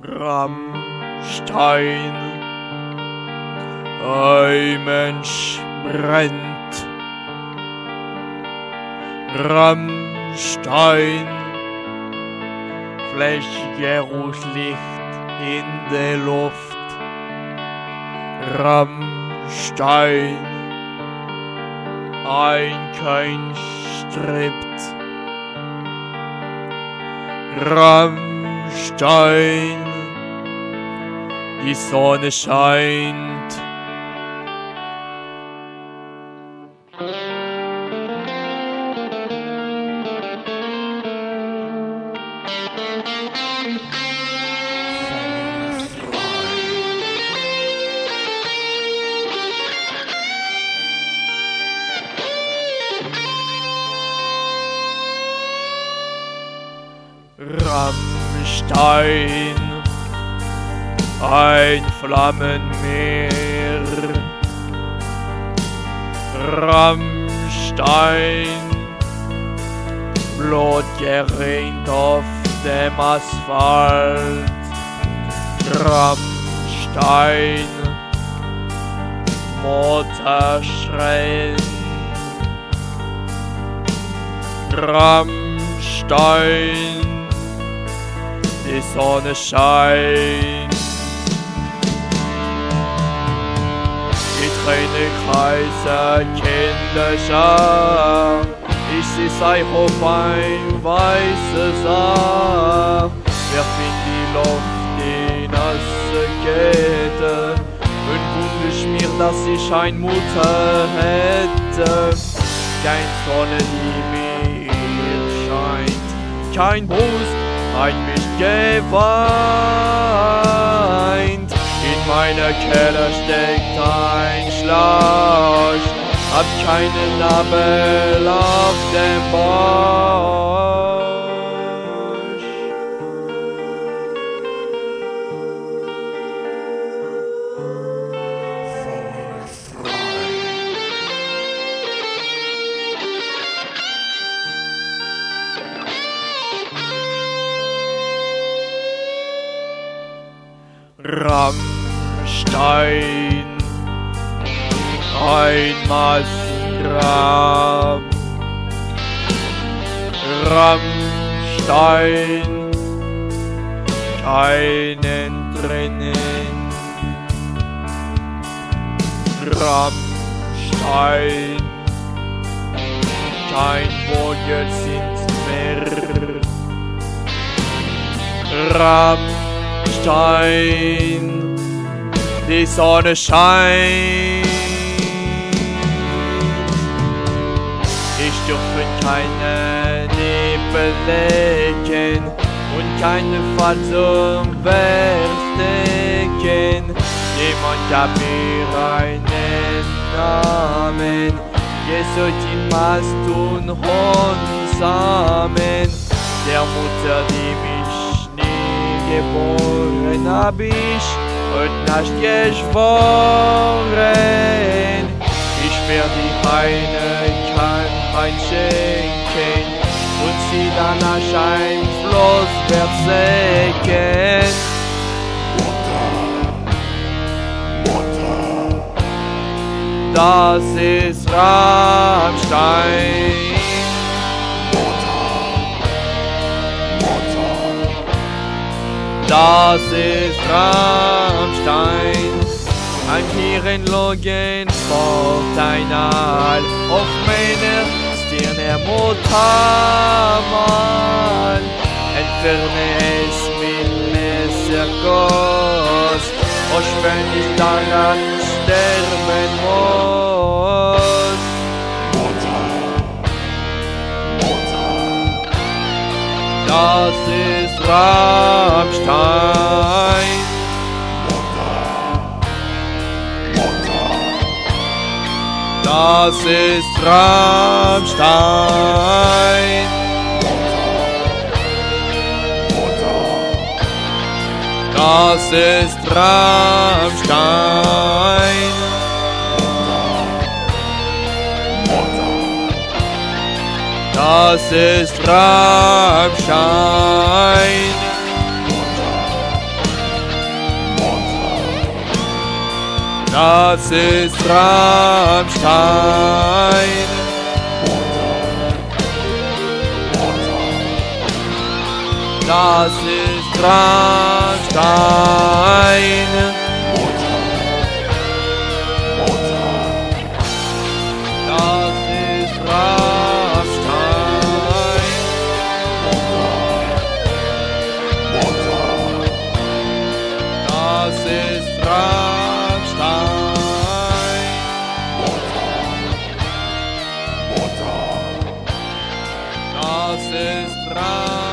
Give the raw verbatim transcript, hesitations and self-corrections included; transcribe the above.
Rammstein. Ein Mensch brennt. Rammstein. Flächiges Licht in der Luft. Rammstein. Ein Kein strippt. Rammstein. Die Sonne scheint. Rammstein, ein Flammenmeer. Rammstein, Blut gerinnt auf dem Asphalt. Rammstein, Motor schreit. Rammstein, die Sonne scheint. Die Tränen kreisen Kinderschar. Ich seh sei auf ein weißes Haar. Werf in die Luft die nasse Kette und wünsch mir, dass ich ein Mutter hätte. Kein Sonne, die mir scheint, kein Brust, ein mich geweint. In meiner Keller steckt ein Schlauch, hab keinen Nabel auf dem Bauch. Rammstein, ein Massengrab. Rammstein, keinen drinnen. Rammstein, kein Vogel sind mehr. Rammstein, die Sonne scheint. Ich dürfe keine Nebel lecken und keine Fall zum Verstecken. Jemand gab mir einen Namen, Jesus im Mast und Honsamen. Der Mutter, die mich nie geboren hab ich heute Nacht geschworen. Ich werde die eine kann ein schenken und sie dann als ein Fluss versenken. Das ist Rammstein. Das ist Rammstein. Ein Hirnlogen Vorteil auf meiner Stirne Muttermal. Entferne es mit Messerguss, auch wenn ich daran sterben muss. Das ist Rammstein. Das ist Rammstein. Das ist Rammstein. Das ist Rammstein. Das ist Rammstein. Das ist Rammstein. Das ist Rammstein. Das ist Rammstein. Das ist Rammstein.